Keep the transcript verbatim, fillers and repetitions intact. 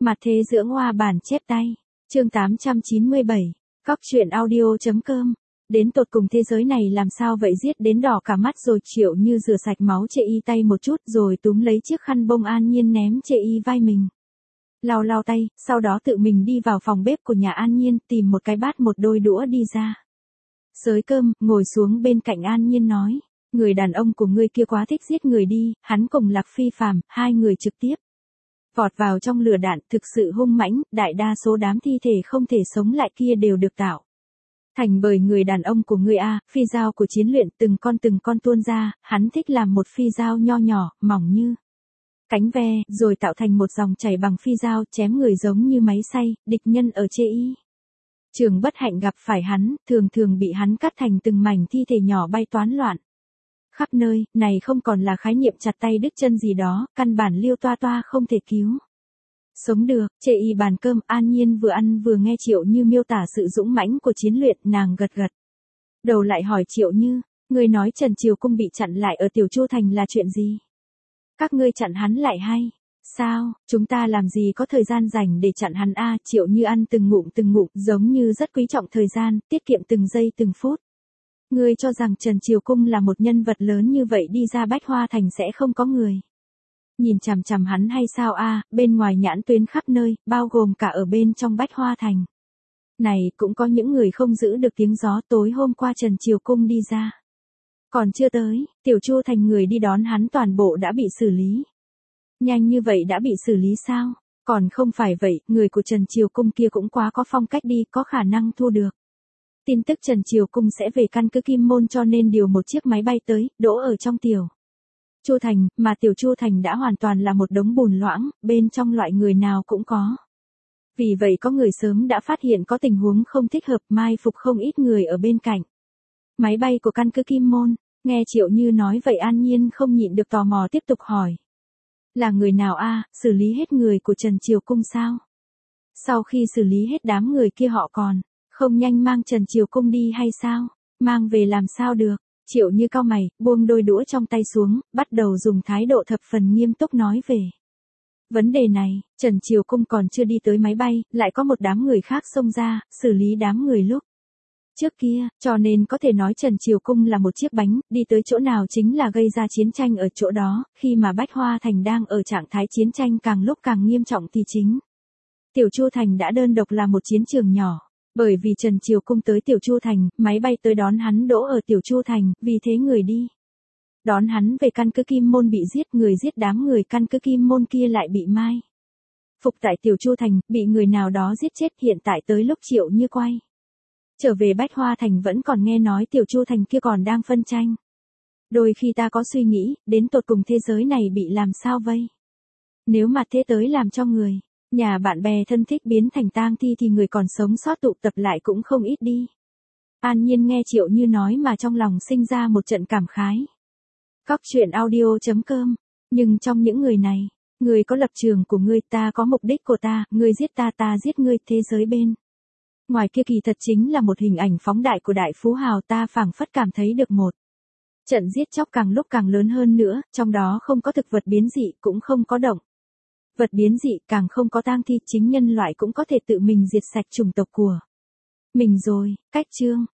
Mặt thế dưỡng hoa bản chép tay. Chương tám trăm chín mươi bảy. Góc truyện audio.com. Đến tột cùng thế giới này làm sao vậy, giết đến đỏ cả mắt rồi. Triệu Như rửa sạch máu Chê Y tay một chút rồi túm lấy chiếc khăn bông An Nhiên ném Chê Y vai mình. Lau lau tay, sau đó tự mình đi vào phòng bếp của nhà An Nhiên, tìm một cái bát một đôi đũa đi ra. Xới cơm, ngồi xuống bên cạnh An Nhiên nói, người đàn ông của ngươi kia quá thích giết người đi, hắn cùng Lạc Phi Phàm, hai người trực tiếp vọt vào trong lửa đạn, thực sự hung mãnh, đại đa số đám thi thể không thể sống lại kia đều được tạo thành bởi người đàn ông của ngươi a, phi dao của chiến luyện từng con từng con tuôn ra, hắn thích làm một phi dao nho nhỏ, mỏng như cánh ve, rồi tạo thành một dòng chảy bằng phi dao, chém người giống như máy xay, địch nhân ở Chê Y trường bất hạnh gặp phải hắn, thường thường bị hắn cắt thành từng mảnh thi thể nhỏ bay toán loạn khắp nơi, này không còn là khái niệm chặt tay đứt chân gì đó, căn bản liêu toa toa không thể cứu sống được. Chê Y bàn cơm, An Nhiên vừa ăn vừa nghe Triệu Như miêu tả sự dũng mãnh của chiến luyện, nàng gật gật đầu lại hỏi Triệu Như, ngươi nói Trần Triều Cung bị chặn lại ở Tiểu Chu Thành là chuyện gì? Các ngươi chặn hắn lại hay sao? Chúng ta làm gì có thời gian rảnh để chặn hắn a? Triệu Như ăn từng ngụm từng ngụm, giống như rất quý trọng thời gian, tiết kiệm từng giây từng phút. Ngươi cho rằng Trần Triều Cung là một nhân vật lớn như vậy đi ra Bách Hoa Thành sẽ không có người nhìn chằm chằm hắn hay sao a? Bên ngoài nhãn tuyến khắp nơi, bao gồm cả ở bên trong Bách Hoa Thành này cũng có những người không giữ được tiếng gió. Tối hôm qua Trần Triều Cung đi ra, còn chưa tới, Tiểu Chu Thành người đi đón hắn toàn bộ đã bị xử lý. Nhanh như vậy đã bị xử lý sao? Còn không phải vậy, người của Trần Triều Cung kia cũng quá có phong cách đi, có khả năng thu được tin tức Trần Triều Cung sẽ về căn cứ Kim Môn cho nên điều một chiếc máy bay tới, đỗ ở trong Tiểu Chu Thành, mà Tiểu Chu Thành đã hoàn toàn là một đống bùn loãng, bên trong loại người nào cũng có. Vì vậy có người sớm đã phát hiện có tình huống không thích hợp, mai phục không ít người ở bên cạnh máy bay của căn cứ Kim Môn. Nghe Triệu Như nói vậy An Nhiên không nhịn được tò mò tiếp tục hỏi. Là người nào a? Xử lý hết người của Trần Triều Cung sao? Sau khi xử lý hết đám người kia họ còn không nhanh mang Trần Triều Cung đi hay sao? Mang về làm sao được? Triệu Như cau mày, buông đôi đũa trong tay xuống, bắt đầu dùng thái độ thập phần nghiêm túc nói về vấn đề này. Trần Triều Cung còn chưa đi tới máy bay, lại có một đám người khác xông ra, xử lý đám người lúc trước kia, cho nên có thể nói Trần Triều Cung là một chiếc bánh, đi tới chỗ nào chính là gây ra chiến tranh ở chỗ đó. Khi mà Bách Hoa Thành đang ở trạng thái chiến tranh càng lúc càng nghiêm trọng thì chính Tiểu Chu Thành đã đơn độc là một chiến trường nhỏ. Bởi vì Trần Triều Cung tới Tiểu Chu Thành, máy bay tới đón hắn đỗ ở Tiểu Chu Thành, vì thế người đi đón hắn về căn cứ Kim Môn bị giết, người giết đám người căn cứ Kim Môn kia lại bị mai phục tại Tiểu Chu Thành, bị người nào đó giết chết. Hiện tại tới lúc Triệu Như quay trở về Bách Hoa Thành vẫn còn nghe nói Tiểu Chu Thành kia còn đang phân tranh. Đôi khi ta có suy nghĩ, đến tột cùng thế giới này bị làm sao vây? Nếu mà thế tới làm cho người nhà bạn bè thân thích biến thành tang thi thì người còn sống sót tụ tập lại cũng không ít đi. An Nhiên nghe Triệu Như nói mà trong lòng sinh ra một trận cảm khái. Góc truyện audio.com. Nhưng trong những người này, người có lập trường của ngươi, ta có mục đích của ta, ngươi giết ta, ta giết ngươi. Thế giới bên ngoài kia kỳ thật chính là một hình ảnh phóng đại của đại phú hào. Ta phảng phất cảm thấy được một trận giết chóc càng lúc càng lớn hơn nữa, trong đó không có thực vật biến dị, cũng không có động vật biến dị, càng không có tang thi. Chính nhân loại cũng có thể tự mình diệt sạch chủng tộc của mình rồi. Cách chương